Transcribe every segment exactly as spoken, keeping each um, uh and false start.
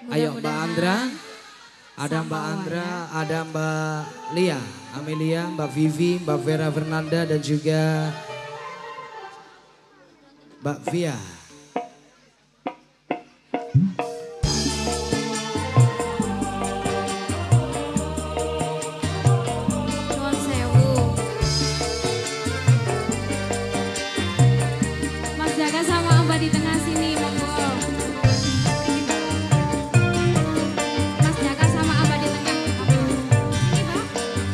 Ayo Mbak Andra, ada Mbak Andra, ada Mbak Lia, Amelia, Mbak Vivi, Mbak Vera Fernanda dan juga Mbak Via. Nuwun sewu. Mas Jaka sama Mbak di tengah sini, monggo. Mas Jaka sama Mbak di tengah. Sini, Pak.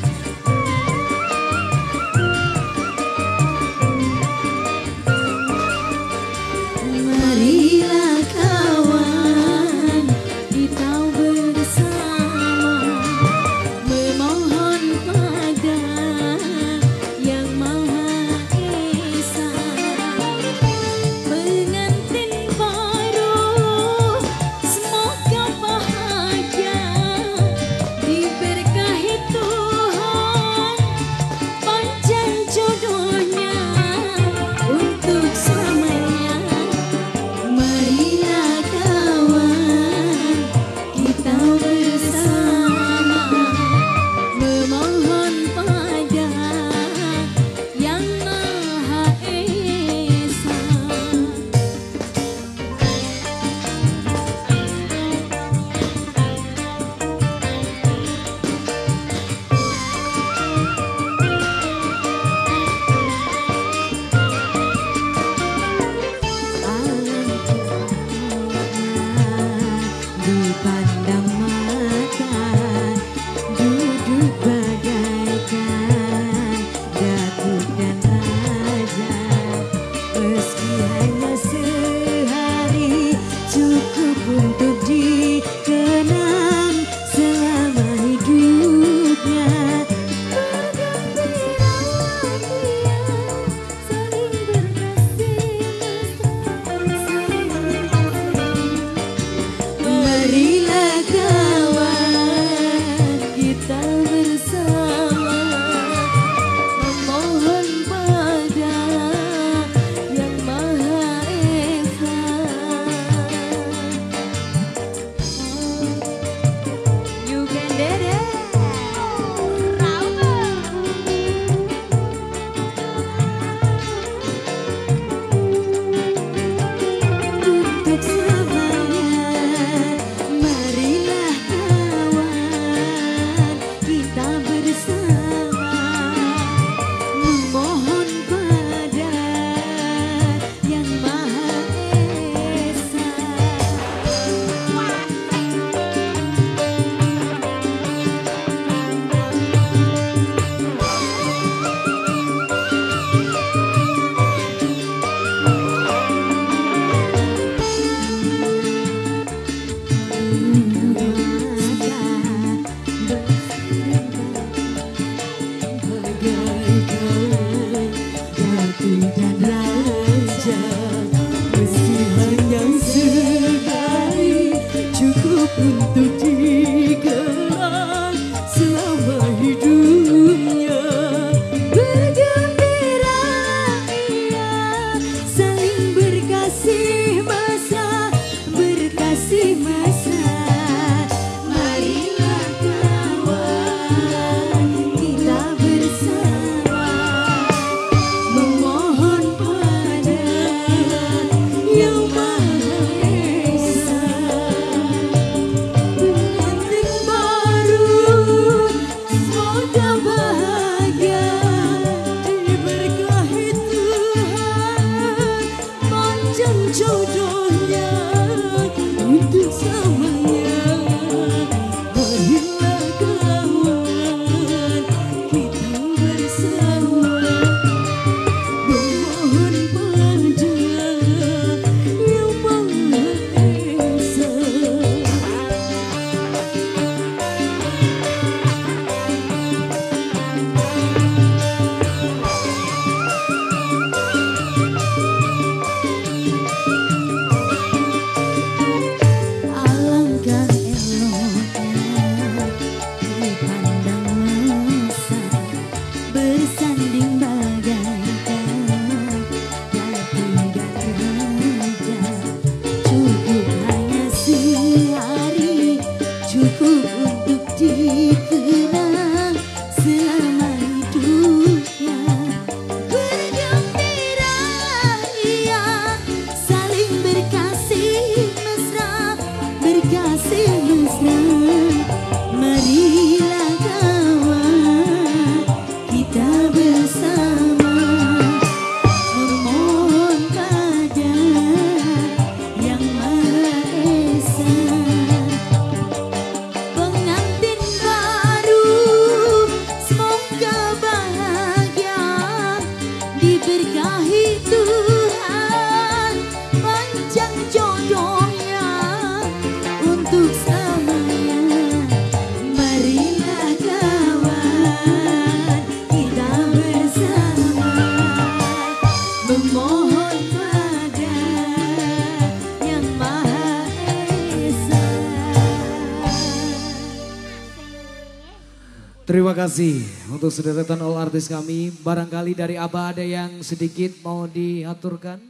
Marilah kawan kita bersama memohon pada Yang Maha Esa pengantin baru semoga bahagia diberkahi Tuhan panjang jodohnya untuk selamanya. Marilah kawan kita bersama memohon pada Yang Maha Esa. Dipandang mata duduk bagaikan datuk dan raja, meski hanya sehari cukup untuk dikenang selama hidupnya. Marilah kawan kita bersama memohon pada Yang Maha Esa. You can do it. Untuk selamanya, marilah kawan kita bersama memohon pada Yang Maha Esa. Bagaikan ratu dan raja, meski hanya sekali cukup untuk dikenang selama hidupnya. Bergembira ia saling berkasih masa, berkasih masa. Marilah kawan kita bersama memohon pada Yang Maha Esa. Pengantin baru semoga bahagia diberkahi Tuhan panjang jodohnya untuk selamanya. Marilah kawan kita bersama memohon pada Yang Maha Esa. Terima kasih untuk sederetan all artis kami. Barangkali dari Abah ada yang sedikit mau diaturkan.